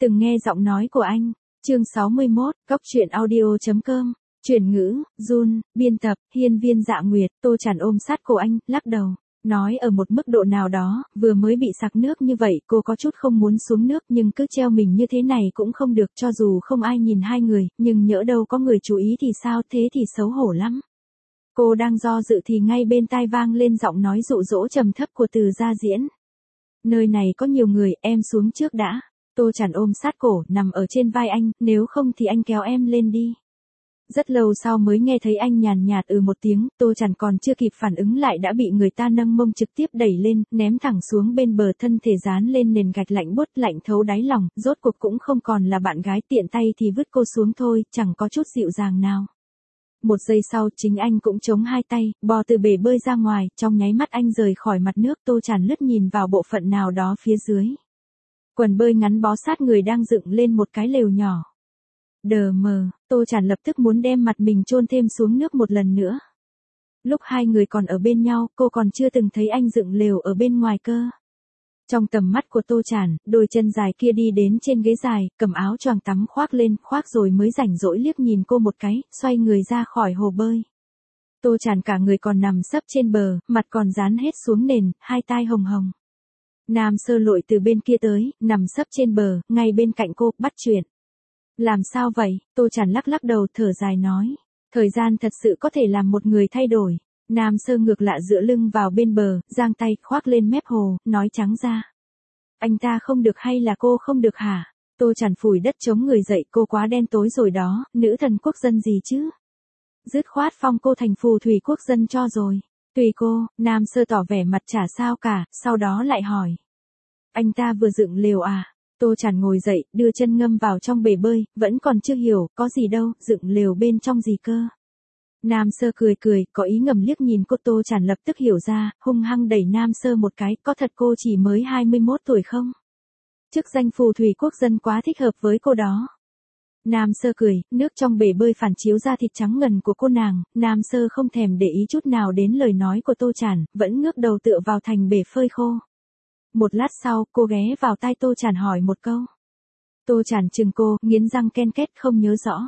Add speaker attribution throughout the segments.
Speaker 1: từng nghe giọng nói của anh. Chương 61, Cóc truyện audio.com. Chuyển ngữ, Jun, biên tập, Hiên Viên Dạ Nguyệt. Tô Tràn ôm sát cổ anh, lắc đầu. Nói ở một mức độ nào đó, vừa mới bị sặc nước như vậy, cô có chút không muốn xuống nước, nhưng cứ treo mình như thế này cũng không được, cho dù không ai nhìn hai người, nhưng nhỡ đâu có người chú ý thì sao, thế thì xấu hổ lắm. Cô đang do dự thì ngay bên tai vang lên giọng nói dụ dỗ trầm thấp của Từ Gia Diễn. Nơi này có nhiều người, em xuống trước đã. Tô Tràn ôm sát cổ, nằm ở trên vai anh, nếu không thì anh kéo em lên đi. Rất lâu sau mới nghe thấy anh nhàn nhạt một tiếng, Tô Tràn còn chưa kịp phản ứng lại đã bị người ta nâng mông trực tiếp đẩy lên, ném thẳng xuống bên bờ, thân thể dán lên nền gạch lạnh buốt, lạnh thấu đáy lòng, rốt cuộc cũng không còn là bạn gái, tiện tay thì vứt cô xuống thôi, chẳng có chút dịu dàng nào. Một giây sau, chính anh cũng chống hai tay, bò từ bể bơi ra ngoài, trong nháy mắt anh rời khỏi mặt nước. Tô Tràn lướt nhìn vào bộ phận nào đó phía dưới. Quần bơi ngắn bó sát người đang dựng lên một cái lều nhỏ. Đờ mờ, Tô Tràn lập tức muốn đem mặt mình chôn thêm xuống nước một lần nữa. Lúc hai người còn ở bên nhau, cô còn chưa từng thấy anh dựng lều ở bên ngoài cơ. Trong tầm mắt của Tô Tràn, đôi chân dài kia đi đến trên ghế dài, cầm áo choàng tắm khoác lên, khoác rồi mới rảnh rỗi liếc nhìn cô một cái, xoay người ra khỏi hồ bơi. Tô Tràn cả người còn nằm sấp trên bờ, mặt còn dán hết xuống nền, hai tai hồng hồng. Nam Sơ lội từ bên kia tới, nằm sấp trên bờ, ngay bên cạnh cô, bắt chuyện. Làm sao vậy? Tô Tràn lắc lắc đầu, thở dài nói. Thời gian thật sự có thể làm một người thay đổi. Nam Sơ ngược lạ dựa lưng vào bên bờ, giang tay khoác lên mép hồ, nói trắng ra. Anh ta không được hay là cô không được hả? Tô Tràn phủi đất chống người dậy, cô quá đen tối rồi đó, nữ thần quốc dân gì chứ? Dứt khoát phong cô thành phù thủy quốc dân cho rồi. Tùy cô. Nam Sơ tỏ vẻ mặt chả sao cả, sau đó lại hỏi. Anh ta vừa dựng lều à? Tô Tràn ngồi dậy, đưa chân ngâm vào trong bể bơi, vẫn còn chưa hiểu, có gì đâu, dựng lều bên trong gì cơ. Nam Sơ cười cười, có ý ngầm liếc nhìn cô. Tô Tràn lập tức hiểu ra, hung hăng đẩy Nam Sơ một cái, có thật cô chỉ mới 21 tuổi không? Chức danh phù thủy quốc dân quá thích hợp với cô đó. Nam Sơ cười, nước trong bể bơi phản chiếu ra thịt trắng ngần của cô nàng, Nam Sơ không thèm để ý chút nào đến lời nói của Tô Tràn, vẫn ngước đầu tựa vào thành bể phơi khô. Một lát sau, cô ghé vào tai Tô Tràn hỏi một câu. Tô Tràn chừng cô, nghiến răng ken két, không nhớ rõ.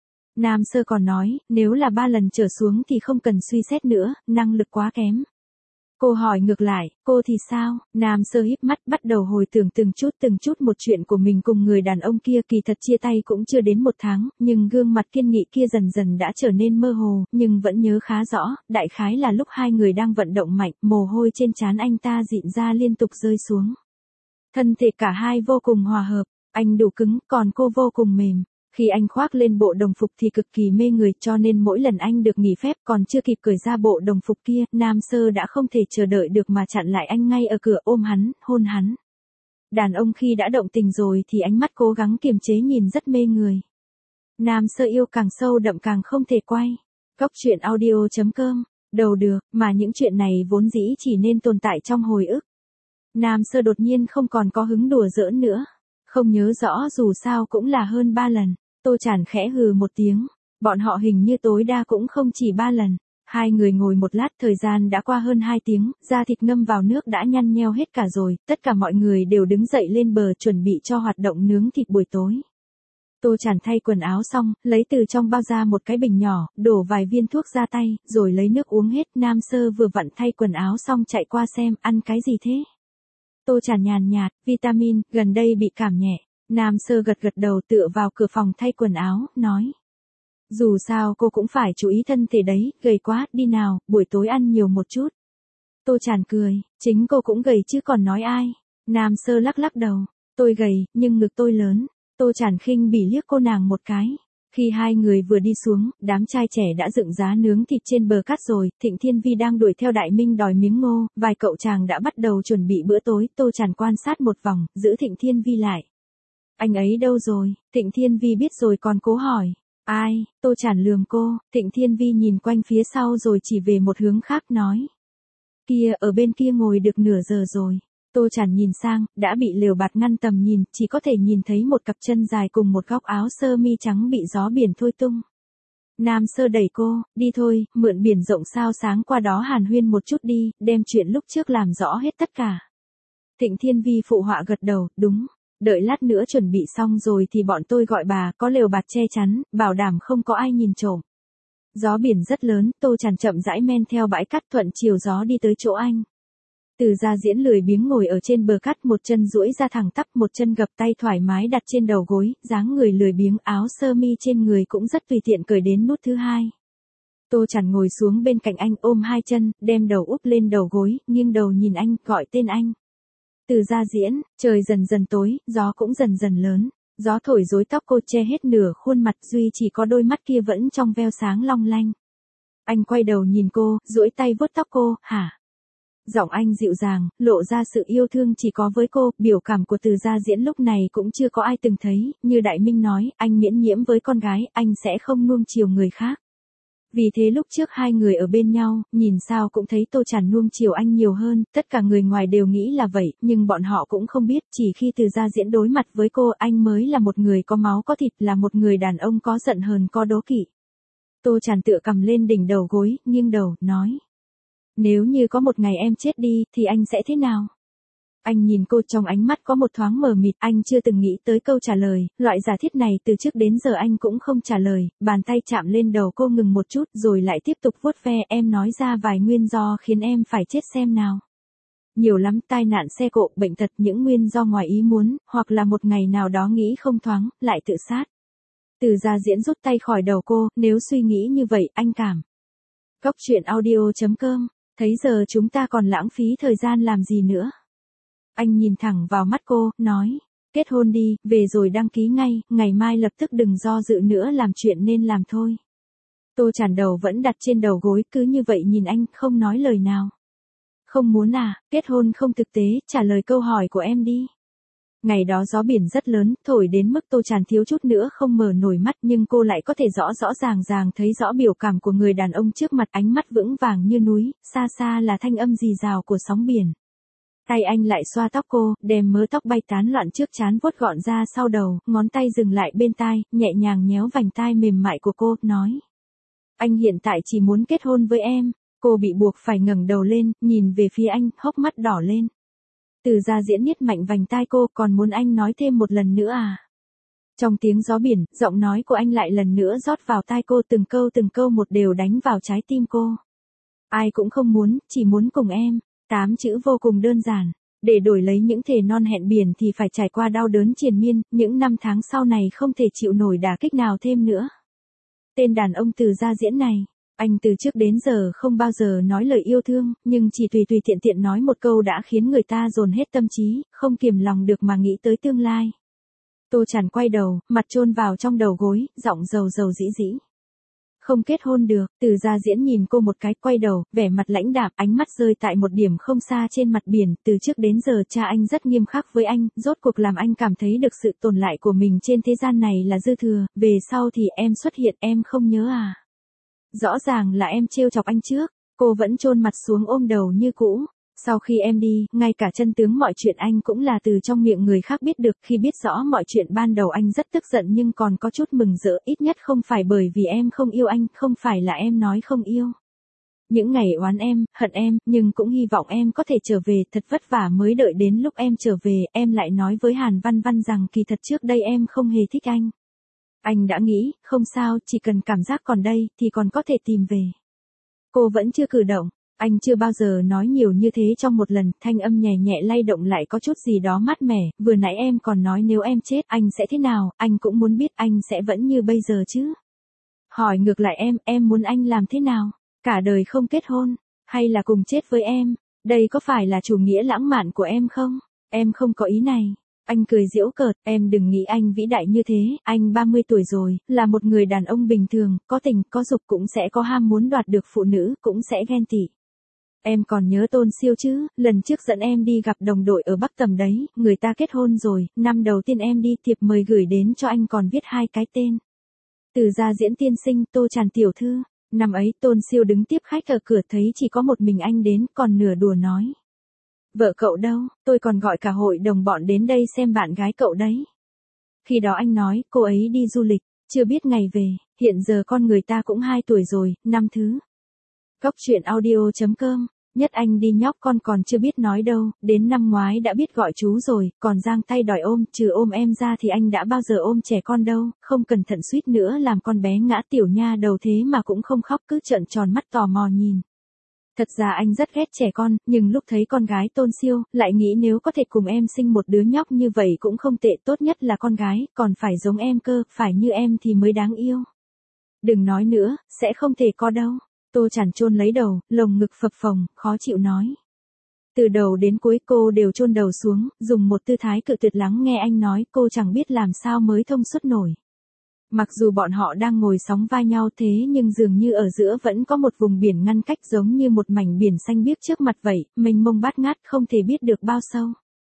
Speaker 1: Nam Sơ còn nói, nếu là 3 lần trở xuống thì không cần suy xét nữa, năng lực quá kém. Cô hỏi ngược lại, cô thì sao? Nam Sơ híp mắt, bắt đầu hồi tưởng từng chút một chuyện của mình cùng người đàn ông kia. Kỳ thật chia tay cũng chưa đến 1 tháng, nhưng gương mặt kiên nghị kia dần dần đã trở nên mơ hồ, nhưng vẫn nhớ khá rõ, đại khái là lúc hai người đang vận động mạnh, mồ hôi trên trán anh ta dịn ra liên tục rơi xuống. Thân thể cả hai vô cùng hòa hợp, anh đủ cứng, còn cô vô cùng mềm. Khi anh khoác lên bộ đồng phục thì cực kỳ mê người, cho nên mỗi lần anh được nghỉ phép còn chưa kịp cởi ra bộ đồng phục kia, Nam Sơ đã không thể chờ đợi được mà chặn lại anh ngay ở cửa, ôm hắn, hôn hắn. Đàn ông khi đã động tình rồi thì ánh mắt cố gắng kiềm chế nhìn rất mê người. Nam Sơ yêu càng sâu đậm càng không thể quay. Cóc truyện audio.com. Đầu được, mà những chuyện này vốn dĩ chỉ nên tồn tại trong hồi ức. Nam Sơ đột nhiên không còn có hứng đùa giỡn nữa. Không nhớ rõ, dù sao cũng là hơn 3 lần. Tô Tràn khẽ hừ một tiếng. Bọn họ hình như tối đa cũng không chỉ 3 lần. Hai người ngồi một lát, thời gian đã qua hơn 2 tiếng, da thịt ngâm vào nước đã nhăn nheo hết cả rồi, tất cả mọi người đều đứng dậy lên bờ chuẩn bị cho hoạt động nướng thịt buổi tối. Tô Tràn thay quần áo xong, lấy từ trong bao ra một cái bình nhỏ, đổ vài viên thuốc ra tay, rồi lấy nước uống hết. Nam Sơ vừa vặn thay quần áo xong chạy qua xem, ăn cái gì thế? Tô Tràn nhàn nhạt, vitamin, gần đây bị cảm nhẹ. Nam Sơ gật gật đầu tựa vào cửa phòng thay quần áo, nói. Dù sao cô cũng phải chú ý thân thể đấy, gầy quá, đi nào, buổi tối ăn nhiều một chút. Tô Tràn cười, chính cô cũng gầy chứ còn nói ai. Nam Sơ lắc lắc đầu, tôi gầy, nhưng ngực tôi lớn. Tô Tràn khinh bỉ liếc cô nàng một cái. Khi hai người vừa đi xuống, đám trai trẻ đã dựng giá nướng thịt trên bờ cát rồi, Thịnh Thiên Vi đang đuổi theo Đại Minh đòi miếng ngô, vài cậu chàng đã bắt đầu chuẩn bị bữa tối. Tô Tràn quan sát một vòng, giữ Thịnh Thiên Vi lại. Anh ấy đâu rồi? Thịnh Thiên Vi biết rồi còn cố hỏi. Ai? Tô Tràn lườm cô. Thịnh Thiên Vi nhìn quanh phía sau rồi chỉ về một hướng khác nói. Kia, ở bên kia ngồi được nửa giờ rồi. Tô Tràn nhìn sang, đã bị lều bạt ngăn tầm nhìn, chỉ có thể nhìn thấy một cặp chân dài cùng một góc áo sơ mi trắng bị gió biển thôi tung. Nam Sơ đẩy cô, đi thôi, mượn biển rộng sao sáng qua đó hàn huyên một chút đi, đem chuyện lúc trước làm rõ hết tất cả. Thịnh Thiên Vi phụ họa gật đầu, đúng. đợi lát nữa chuẩn bị xong rồi thì bọn tôi gọi bà, có lều bạt che chắn, bảo đảm không có ai nhìn trộm. Gió biển rất lớn, Tô Tràn chậm rãi men theo bãi cát thuận chiều gió đi tới chỗ anh. Từ Gia Diễn lười biếng ngồi ở trên bờ cát, một chân duỗi ra thẳng tắp, một chân gập tay thoải mái đặt trên đầu gối, dáng người lười biếng, áo sơ mi trên người cũng rất tùy tiện cởi đến nút thứ hai. Tô Tràn ngồi xuống bên cạnh anh, ôm hai chân, đem đầu úp lên đầu gối, nghiêng đầu nhìn anh, gọi tên anh. Từ Gia Diễn, trời dần dần tối, gió cũng dần dần lớn. Gió thổi rối tóc cô che hết nửa khuôn mặt, duy chỉ có đôi mắt kia vẫn trong veo sáng long lanh. Anh quay đầu nhìn cô, duỗi tay vuốt tóc cô, hả? Giọng anh dịu dàng, lộ ra sự yêu thương chỉ có với cô, biểu cảm của Từ Gia Diễn lúc này cũng chưa có ai từng thấy, như Đại Minh nói, anh miễn nhiễm với con gái, anh sẽ không nuông chiều người khác. Vì thế lúc trước hai người ở bên nhau, nhìn sao cũng thấy Tô Tràn nuông chiều anh nhiều hơn, tất cả người ngoài đều nghĩ là vậy, nhưng bọn họ cũng không biết, chỉ khi Từ Gia Diễn đối mặt với cô, anh mới là một người có máu có thịt, là một người đàn ông có giận hờn có đố kỵ. Tô Tràn tựa cầm lên đỉnh đầu gối, nghiêng đầu, nói. Nếu như có một ngày em chết đi, thì anh sẽ thế nào? Anh nhìn cô, trong ánh mắt có một thoáng mờ mịt, anh chưa từng nghĩ tới câu trả lời, loại giả thiết này từ trước đến giờ anh cũng không trả lời, bàn tay chạm lên đầu cô ngừng một chút rồi lại tiếp tục vuốt ve, em nói ra vài nguyên do khiến em phải chết xem nào. Nhiều lắm, tai nạn xe cộ, bệnh tật, những nguyên do ngoài ý muốn, hoặc là một ngày nào đó nghĩ không thoáng, lại tự sát. Từ Gia Diễn rút tay khỏi đầu cô, nếu suy nghĩ như vậy, anh cảm. Góc truyện audio.com, thấy giờ chúng ta còn lãng phí thời gian làm gì nữa. Anh nhìn thẳng vào mắt cô, nói, kết hôn đi, về rồi đăng ký ngay, ngày mai lập tức đừng do dự nữa, làm chuyện nên làm thôi. Tô Tràn đầu vẫn đặt trên đầu gối, cứ như vậy nhìn anh, không nói lời nào. Không muốn à, kết hôn không thực tế, trả lời câu hỏi của em đi. Ngày đó gió biển rất lớn, thổi đến mức Tô Tràn thiếu chút nữa không mở nổi mắt, nhưng cô lại có thể rõ ràng thấy rõ biểu cảm của người đàn ông trước mặt, ánh mắt vững vàng như núi, xa xa là thanh âm rì rào của sóng biển. Tay anh lại xoa tóc cô, đem mớ tóc bay tán loạn trước trán vuốt gọn ra sau đầu, ngón tay dừng lại bên tai, nhẹ nhàng nhéo vành tai mềm mại của cô, nói. Anh hiện tại chỉ muốn kết hôn với em. Cô bị buộc phải ngẩng đầu lên, nhìn về phía anh, hốc mắt đỏ lên. Từ Gia Diễn niết mạnh vành tai cô, còn muốn anh nói thêm một lần nữa à? Trong tiếng gió biển, giọng nói của anh lại lần nữa rót vào tai cô, từng câu một đều đánh vào trái tim cô. Ai cũng không muốn, chỉ muốn cùng em. 8 chữ vô cùng đơn giản. Để đổi lấy những thề non hẹn biển thì phải trải qua đau đớn triền miên, những năm tháng sau này không thể chịu nổi đả kích nào thêm nữa. Tên đàn ông Từ Gia Diễn này, anh từ trước đến giờ không bao giờ nói lời yêu thương, nhưng chỉ tùy tiện nói một câu đã khiến người ta dồn hết tâm trí, không kiềm lòng được mà nghĩ tới tương lai. Tô Tràn quay đầu, mặt chôn vào trong đầu gối, giọng dầu dĩ dĩ. Không kết hôn được. Từ Gia Diễn nhìn cô một cái, quay đầu, vẻ mặt lãnh đạm, ánh mắt rơi tại một điểm không xa trên mặt biển. Từ trước đến giờ cha anh rất nghiêm khắc với anh, rốt cuộc làm anh cảm thấy được sự tồn tại của mình trên thế gian này là dư thừa, về sau thì em xuất hiện em không nhớ à? Rõ ràng là em trêu chọc anh trước. Cô vẫn chôn mặt xuống ôm đầu như cũ. Sau khi em đi, ngay cả chân tướng mọi chuyện anh cũng là từ trong miệng người khác biết được. Khi biết rõ mọi chuyện ban đầu anh rất tức giận nhưng còn có chút mừng rỡ, ít nhất không phải bởi vì em không yêu anh, không phải là em nói không yêu. Những ngày oán em, hận em, nhưng cũng hy vọng em có thể trở về, thật vất vả mới đợi đến lúc em trở về, em lại nói với Hàn Văn Văn rằng kỳ thật trước đây em không hề thích anh. Anh đã nghĩ, không sao, chỉ cần cảm giác còn đây, thì còn có thể tìm về. Cô vẫn chưa cử động. Anh chưa bao giờ nói nhiều như thế trong một lần, thanh âm nhẹ lay động lại có chút gì đó mát mẻ, vừa nãy em còn nói nếu em chết, anh sẽ thế nào, anh cũng muốn biết anh sẽ vẫn như bây giờ chứ. Hỏi ngược lại em muốn anh làm thế nào? Cả đời không kết hôn, hay là cùng chết với em? Đây có phải là chủ nghĩa lãng mạn của em không? Em không có ý này. Anh cười giễu cợt, em đừng nghĩ anh vĩ đại như thế, anh 30 tuổi rồi, là một người đàn ông bình thường, có tình, có dục, cũng sẽ có ham muốn đoạt được phụ nữ, cũng sẽ ghen tị. Em còn nhớ Tôn Siêu chứ, lần trước dẫn em đi gặp đồng đội ở Bắc Tầm đấy, người ta kết hôn rồi, năm đầu tiên em đi thiệp mời gửi đến cho anh còn viết 2 cái tên. Từ Gia Diễn tiên sinh, Tô Tràn tiểu thư. Năm ấy Tôn Siêu đứng tiếp khách ở cửa thấy chỉ có một mình anh đến, còn nửa đùa nói. Vợ cậu đâu, tôi còn gọi cả hội đồng bọn đến đây xem bạn gái cậu đấy. Khi đó anh nói, cô ấy đi du lịch, chưa biết ngày về, hiện giờ con người ta cũng 2 tuổi rồi, năm thứ. Góc truyện audio.com Nhất anh đi nhóc con còn chưa biết nói đâu, đến năm ngoái đã biết gọi chú rồi, còn giang tay đòi ôm, trừ ôm em ra thì anh đã bao giờ ôm trẻ con đâu, không cẩn thận suýt nữa làm con bé ngã tiểu nha đầu thế mà cũng không khóc cứ trợn tròn mắt tò mò nhìn. Thật ra anh rất ghét trẻ con, nhưng lúc thấy con gái Tôn Siêu, lại nghĩ nếu có thể cùng em sinh một đứa nhóc như vậy cũng không tệ, tốt nhất là con gái, còn phải giống em cơ, phải như em thì mới đáng yêu. Đừng nói nữa, sẽ không thể có đâu. Tô Chản chôn lấy đầu, lồng ngực phập phồng, khó chịu nói. Từ đầu đến cuối cô đều chôn đầu xuống, dùng một tư thái cự tuyệt lắng nghe anh nói, cô chẳng biết làm sao mới thông suốt nổi. Mặc dù bọn họ đang ngồi sóng vai nhau thế nhưng dường như ở giữa vẫn có một vùng biển ngăn cách giống như một mảnh biển xanh biếc trước mặt vậy, mênh mông bát ngát không thể biết được bao sâu.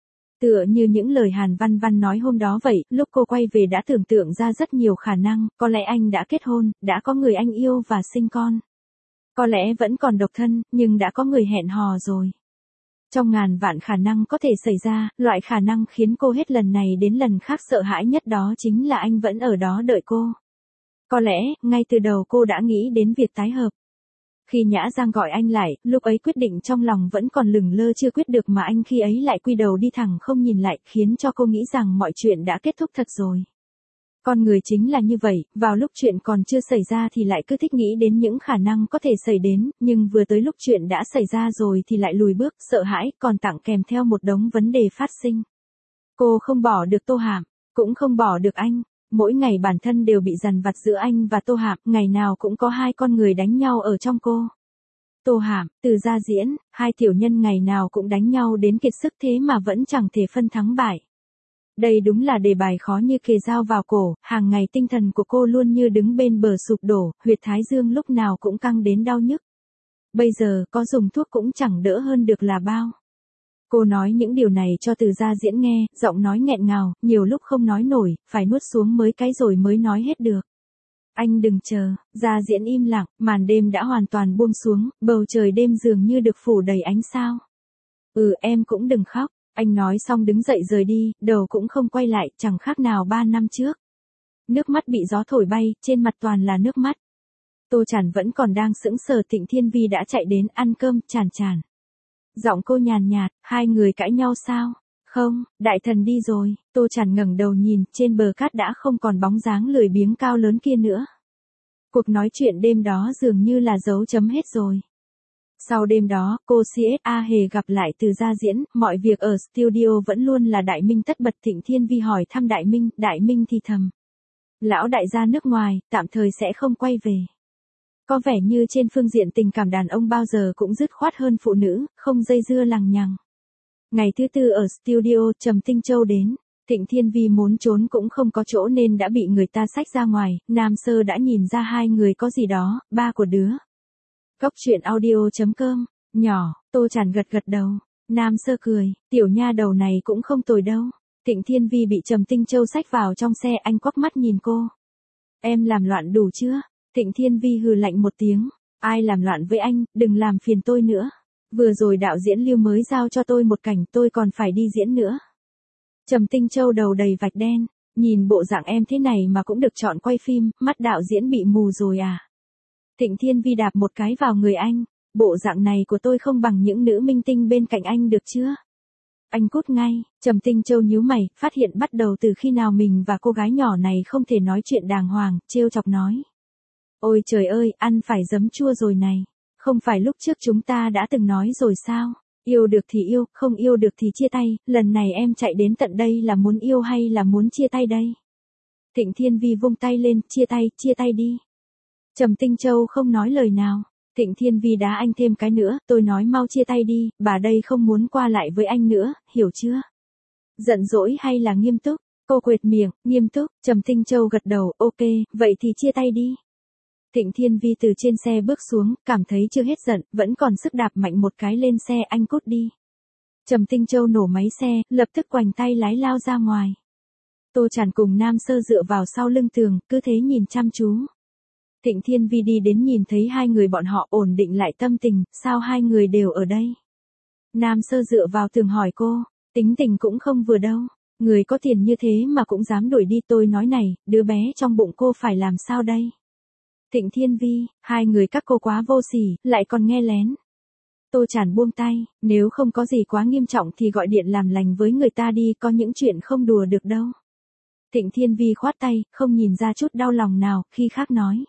Speaker 1: Tựa như những lời Hàn Văn Văn nói hôm đó vậy, lúc cô quay về đã tưởng tượng ra rất nhiều khả năng, có lẽ anh đã kết hôn, đã có người anh yêu và sinh con. Có lẽ vẫn còn độc thân, nhưng đã có người hẹn hò rồi. Trong ngàn vạn khả năng có thể xảy ra, loại khả năng khiến cô hết lần này đến lần khác sợ hãi nhất đó chính là anh vẫn ở đó đợi cô. Có lẽ, ngay từ đầu cô đã nghĩ đến việc tái hợp. Khi Nhã Giang gọi anh lại, lúc ấy quyết định trong lòng vẫn còn lửng lơ chưa quyết được mà anh khi ấy lại quy đầu đi thẳng không nhìn lại, khiến cho cô nghĩ rằng mọi chuyện đã kết thúc thật rồi. Con người chính là như vậy, vào lúc chuyện còn chưa xảy ra thì lại cứ thích nghĩ đến những khả năng có thể xảy đến, nhưng vừa tới lúc chuyện đã xảy ra rồi thì lại lùi bước, sợ hãi, còn tặng kèm theo một đống vấn đề phát sinh. Cô không bỏ được Tô Hàm, cũng không bỏ được anh. Mỗi ngày bản thân đều bị dằn vặt giữa anh và Tô Hàm, ngày nào cũng có hai con người đánh nhau ở trong cô. Tô Hàm, Từ Gia Diễn, hai tiểu nhân ngày nào cũng đánh nhau đến kiệt sức thế mà vẫn chẳng thể phân thắng bại. Đây đúng là đề bài khó như kề dao vào cổ, hàng ngày tinh thần của cô luôn như đứng bên bờ sụp đổ, huyệt thái dương lúc nào cũng căng đến đau nhức. Bây giờ, có dùng thuốc cũng chẳng đỡ hơn được là bao. Cô nói những điều này cho Từ Gia Diễn nghe, giọng nói nghẹn ngào, nhiều lúc không nói nổi, phải nuốt xuống mấy cái rồi mới nói hết được. Anh đừng chờ, Gia Diễn im lặng, màn đêm đã hoàn toàn buông xuống, bầu trời đêm dường như được phủ đầy ánh sao. Em cũng đừng khóc. Anh nói xong đứng dậy rời đi, đầu cũng không quay lại, chẳng khác nào 3 năm trước. Nước mắt bị gió thổi bay, trên mặt toàn là nước mắt. Tô Chản vẫn còn đang sững sờ, Thịnh Thiên Vi đã chạy đến ăn cơm, Chản. Giọng cô nhàn nhạt, hai người cãi nhau sao? Không, đại thần đi rồi. Tô Chản ngẩng đầu nhìn, trên bờ cát đã không còn bóng dáng lười biếng cao lớn kia nữa. Cuộc nói chuyện đêm đó dường như là dấu chấm hết rồi. Sau đêm đó, cô CSA hề gặp lại Từ Gia Diễn, mọi việc ở studio vẫn luôn là Đại Minh tất bật. Thịnh Thiên Vi hỏi thăm Đại Minh thì thầm. Lão đại ra nước ngoài, tạm thời sẽ không quay về. Có vẻ như trên phương diện tình cảm đàn ông bao giờ cũng dứt khoát hơn phụ nữ, không dây dưa lằng nhằng. Ngày thứ tư ở studio, Trầm Tinh Châu đến. Thịnh Thiên Vi muốn trốn cũng không có chỗ nên đã bị người ta xách ra ngoài, Nam Sơ đã nhìn ra hai người có gì đó, ba của đứa. Góc truyện audio.com, nhỏ, Tô Chản gật đầu. Nam Sơ cười, tiểu nha đầu này cũng không tồi đâu. Thịnh Thiên Vi bị Trầm Tinh Châu xách vào trong xe, anh quắc mắt nhìn cô. Em làm loạn đủ chưa? Thịnh Thiên Vi hừ lạnh một tiếng. Ai làm loạn với anh, đừng làm phiền tôi nữa. Vừa rồi đạo diễn Lưu mới giao cho tôi một cảnh, tôi còn phải đi diễn nữa. Trầm Tinh Châu đầu đầy vạch đen, nhìn bộ dạng em thế này mà cũng được chọn quay phim, mắt đạo diễn bị mù rồi à? Thịnh Thiên Vi đạp một cái vào người anh, bộ dạng này của tôi không bằng những nữ minh tinh bên cạnh anh được chưa? Anh cút ngay. Trầm Tinh Châu nhíu mày, phát hiện bắt đầu từ khi nào mình và cô gái nhỏ này không thể nói chuyện đàng hoàng, trêu chọc nói. Ôi trời ơi, ăn phải giấm chua rồi này. Không phải lúc trước chúng ta đã từng nói rồi sao? Yêu được thì yêu, không yêu được thì chia tay, lần này em chạy đến tận đây là muốn yêu hay là muốn chia tay đây? Thịnh Thiên Vi vung tay lên, chia tay đi. Trầm Tinh Châu không nói lời nào. Thịnh Thiên Vi đá anh thêm cái nữa, tôi nói mau chia tay đi, bà đây không muốn qua lại với anh nữa, hiểu chưa? Giận dỗi hay là nghiêm túc? Cô quệt miệng, nghiêm túc. Trầm Tinh Châu gật đầu, ok, vậy thì chia tay đi. Thịnh Thiên Vi từ trên xe bước xuống, cảm thấy chưa hết giận, vẫn còn sức đạp mạnh một cái lên xe, anh cút đi. Trầm Tinh Châu nổ máy xe, lập tức quành tay lái lao ra ngoài. Tô Chản cùng Nam Sơ dựa vào sau lưng tường, cứ thế nhìn chăm chú. Thịnh Thiên Vi đi đến nhìn thấy hai người bọn họ ổn định lại tâm tình, sao hai người đều ở đây? Nam Sơ dựa vào tường hỏi cô, tính tình cũng không vừa đâu, người có tiền như thế mà cũng dám đuổi đi, tôi nói này, đứa bé trong bụng cô phải làm sao đây? Thịnh Thiên Vi, hai người các cô quá vô sỉ, lại còn nghe lén. Tô Chản buông tay, nếu không có gì quá nghiêm trọng thì gọi điện làm lành với người ta đi, có những chuyện không đùa được đâu. Thịnh Thiên Vi khoát tay, không nhìn ra chút đau lòng nào, khi khác nói.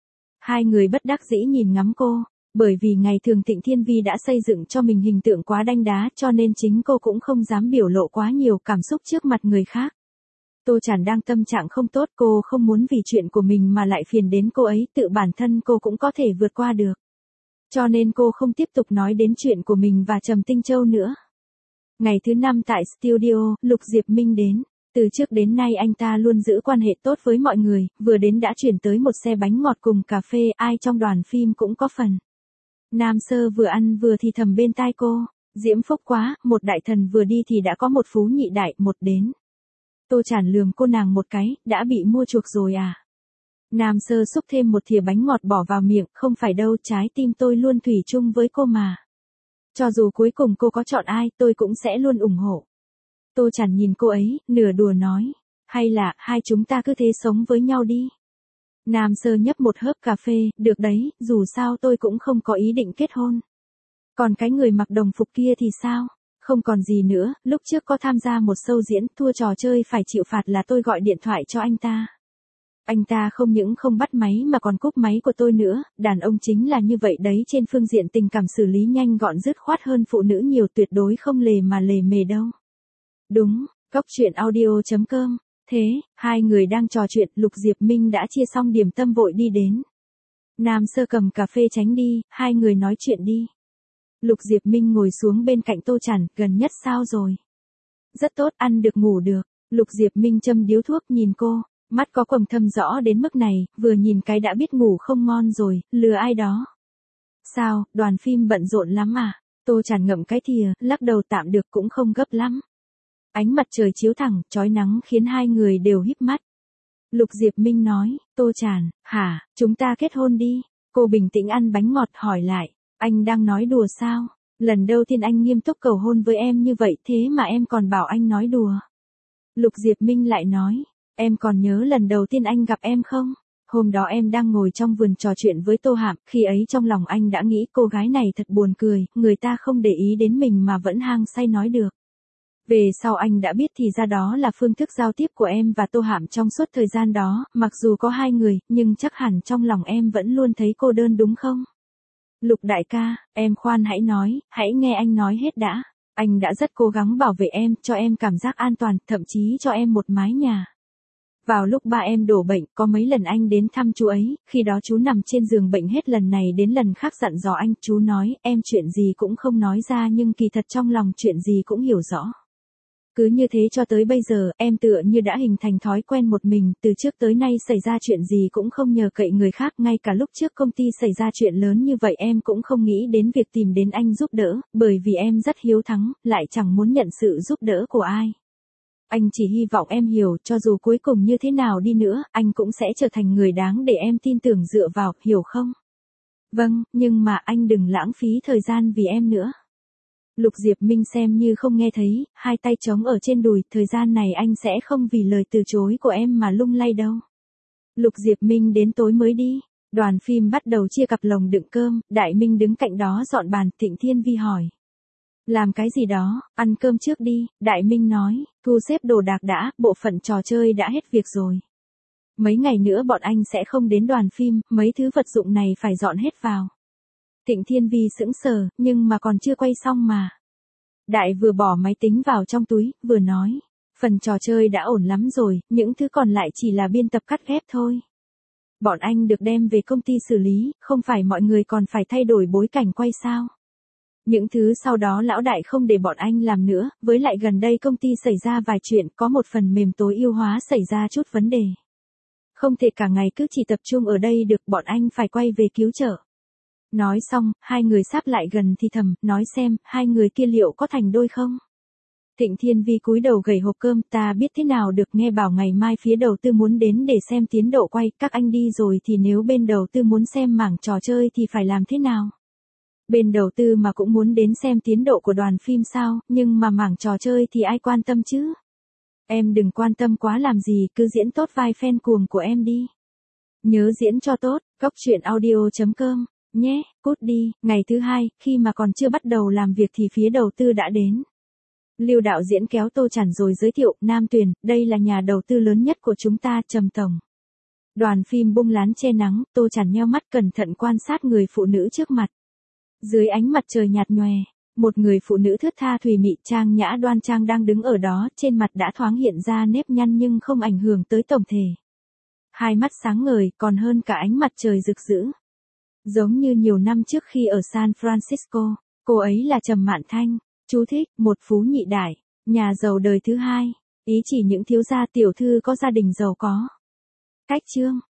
Speaker 1: Hai người bất đắc dĩ nhìn ngắm cô, bởi vì ngày thường Thịnh Thiên Vi đã xây dựng cho mình hình tượng quá đanh đá cho nên chính cô cũng không dám biểu lộ quá nhiều cảm xúc trước mặt người khác. Tô Chản đang tâm trạng không tốt, cô không muốn vì chuyện của mình mà lại phiền đến cô ấy, tự bản thân cô cũng có thể vượt qua được. Cho nên cô không tiếp tục nói đến chuyện của mình và Trầm Tinh Châu nữa. Ngày thứ 5 tại studio, Lục Diệp Minh đến. Từ trước đến nay anh ta luôn giữ quan hệ tốt với mọi người, vừa đến đã chuyển tới một xe bánh ngọt cùng cà phê, ai trong đoàn phim cũng có phần. Nam Sơ vừa ăn vừa thì thầm bên tai cô, diễm phúc quá, một đại thần vừa đi thì đã có một phú nhị đại, một đến. Tô Chản lườm cô nàng một cái, đã bị mua chuộc rồi à? Nam Sơ xúc thêm một thìa bánh ngọt bỏ vào miệng, không phải đâu, trái tim tôi luôn thủy chung với cô mà. Cho dù cuối cùng cô có chọn ai, tôi cũng sẽ luôn ủng hộ. Tô Chản nhìn cô ấy, nửa đùa nói, hay là, hai chúng ta cứ thế sống với nhau đi. Nam Sơ nhấp một hớp cà phê, được đấy, dù sao tôi cũng không có ý định kết hôn. Còn cái người mặc đồng phục kia thì sao? Không còn gì nữa, lúc trước có tham gia một show diễn, thua trò chơi phải chịu phạt là tôi gọi điện thoại cho anh ta. Anh ta không những không bắt máy mà còn cúp máy của tôi nữa, đàn ông chính là như vậy đấy, trên phương diện tình cảm xử lý nhanh gọn dứt khoát hơn phụ nữ nhiều, tuyệt đối không lề mà lề mề đâu. Đúng, Cóc Truyện Audio.com. Thế, hai người đang trò chuyện, Lục Diệp Minh đã chia xong điểm tâm vội đi đến. Nam Sơ cầm cà phê tránh đi, hai người nói chuyện đi. Lục Diệp Minh ngồi xuống bên cạnh Tô Chản, gần nhất sao rồi? Rất tốt, ăn được ngủ được. Lục Diệp Minh châm điếu thuốc nhìn cô, mắt có quầng thâm rõ đến mức này, vừa nhìn cái đã biết ngủ không ngon rồi, lừa ai đó. Sao, đoàn phim bận rộn lắm à? Tô Chản ngậm cái thìa, lắc đầu tạm được, cũng không gấp lắm. Ánh mặt trời chiếu thẳng, chói nắng khiến hai người đều híp mắt. Lục Diệp Minh nói, Tô Chản, hả, chúng ta kết hôn đi. Cô bình tĩnh ăn bánh ngọt hỏi lại, anh đang nói đùa sao? Lần đầu tiên anh nghiêm túc cầu hôn với em như vậy thế mà em còn bảo anh nói đùa. Lục Diệp Minh lại nói, em còn nhớ lần đầu tiên anh gặp em không? Hôm đó em đang ngồi trong vườn trò chuyện với Tô Hạm, khi ấy trong lòng anh đã nghĩ cô gái này thật buồn cười, người ta không để ý đến mình mà vẫn hang say nói được. Về sau anh đã biết thì ra đó là phương thức giao tiếp của em và Tô Hạm trong suốt thời gian đó, mặc dù có hai người, nhưng chắc hẳn trong lòng em vẫn luôn thấy cô đơn đúng không? Lục đại ca, em khoan hãy nói, hãy nghe anh nói hết đã. Anh đã rất cố gắng bảo vệ em, cho em cảm giác an toàn, thậm chí cho em một mái nhà. Vào lúc ba em đổ bệnh, có mấy lần anh đến thăm chú ấy, khi đó chú nằm trên giường bệnh hết lần này đến lần khác dặn dò anh, chú nói, em chuyện gì cũng không nói ra nhưng kỳ thật trong lòng chuyện gì cũng hiểu rõ. Cứ như thế cho tới bây giờ, em tựa như đã hình thành thói quen một mình, từ trước tới nay xảy ra chuyện gì cũng không nhờ cậy người khác, ngay cả lúc trước công ty xảy ra chuyện lớn như vậy em cũng không nghĩ đến việc tìm đến anh giúp đỡ, bởi vì em rất hiếu thắng, lại chẳng muốn nhận sự giúp đỡ của ai. Anh chỉ hy vọng em hiểu, cho dù cuối cùng như thế nào đi nữa, anh cũng sẽ trở thành người đáng để em tin tưởng dựa vào, hiểu không? Vâng, nhưng mà anh đừng lãng phí thời gian vì em nữa. Lục Diệp Minh xem như không nghe thấy, hai tay trống ở trên đùi, thời gian này anh sẽ không vì lời từ chối của em mà lung lay đâu. Lục Diệp Minh đến tối mới đi, đoàn phim bắt đầu chia cặp lồng đựng cơm, Đại Minh đứng cạnh đó dọn bàn, Thịnh Thiên Vi hỏi. Làm cái gì đó, ăn cơm trước đi, Đại Minh nói, thu xếp đồ đạc đã, bộ phận trò chơi đã hết việc rồi. Mấy ngày nữa bọn anh sẽ không đến đoàn phim, mấy thứ vật dụng này phải dọn hết vào. Thịnh Thiên Vi sững sờ, nhưng mà còn chưa quay xong mà. Đại vừa bỏ máy tính vào trong túi, vừa nói, phần trò chơi đã ổn lắm rồi, những thứ còn lại chỉ là biên tập cắt ghép thôi. Bọn anh được đem về công ty xử lý, không phải mọi người còn phải thay đổi bối cảnh quay sao. Những thứ sau đó lão đại không để bọn anh làm nữa, với lại gần đây công ty xảy ra vài chuyện, có một phần mềm tối ưu hóa xảy ra chút vấn đề. Không thể cả ngày cứ chỉ tập trung ở đây được, bọn anh phải quay về cứu trợ. Nói xong, hai người sáp lại gần thì thầm, nói xem, hai người kia liệu có thành đôi không? Thịnh Thiên Vi cúi đầu gầy hộp cơm, ta biết thế nào được, nghe bảo ngày mai phía đầu tư muốn đến để xem tiến độ quay, các anh đi rồi thì nếu bên đầu tư muốn xem mảng trò chơi thì phải làm thế nào? Bên đầu tư mà cũng muốn đến xem tiến độ của đoàn phim sao, nhưng mà mảng trò chơi thì ai quan tâm chứ? Em đừng quan tâm quá làm gì, cứ diễn tốt vai fan cuồng của em đi. Nhớ diễn cho tốt, Cóc Truyện Audio.com nhé, cút đi. Ngày thứ hai, khi mà còn chưa bắt đầu làm việc thì phía đầu tư đã đến. Lưu đạo diễn kéo Tô Chản rồi giới thiệu, Nam Tuyền, đây là nhà đầu tư lớn nhất của chúng ta, Trầm tổng. Đoàn phim bung lán che nắng, Tô Chản nheo mắt cẩn thận quan sát người phụ nữ trước mặt. Dưới ánh mặt trời nhạt nhòe, một người phụ nữ thướt tha thùy mị trang nhã đoan trang đang đứng ở đó, trên mặt đã thoáng hiện ra nếp nhăn nhưng không ảnh hưởng tới tổng thể. Hai mắt sáng ngời, còn hơn cả ánh mặt trời rực rỡ. Giống như nhiều năm trước khi ở San Francisco, cô ấy là Trầm Mạn Thanh. Chú thích, một phú nhị đại, nhà giàu đời thứ hai, ý chỉ những thiếu gia tiểu thư có gia đình giàu có. Cách chương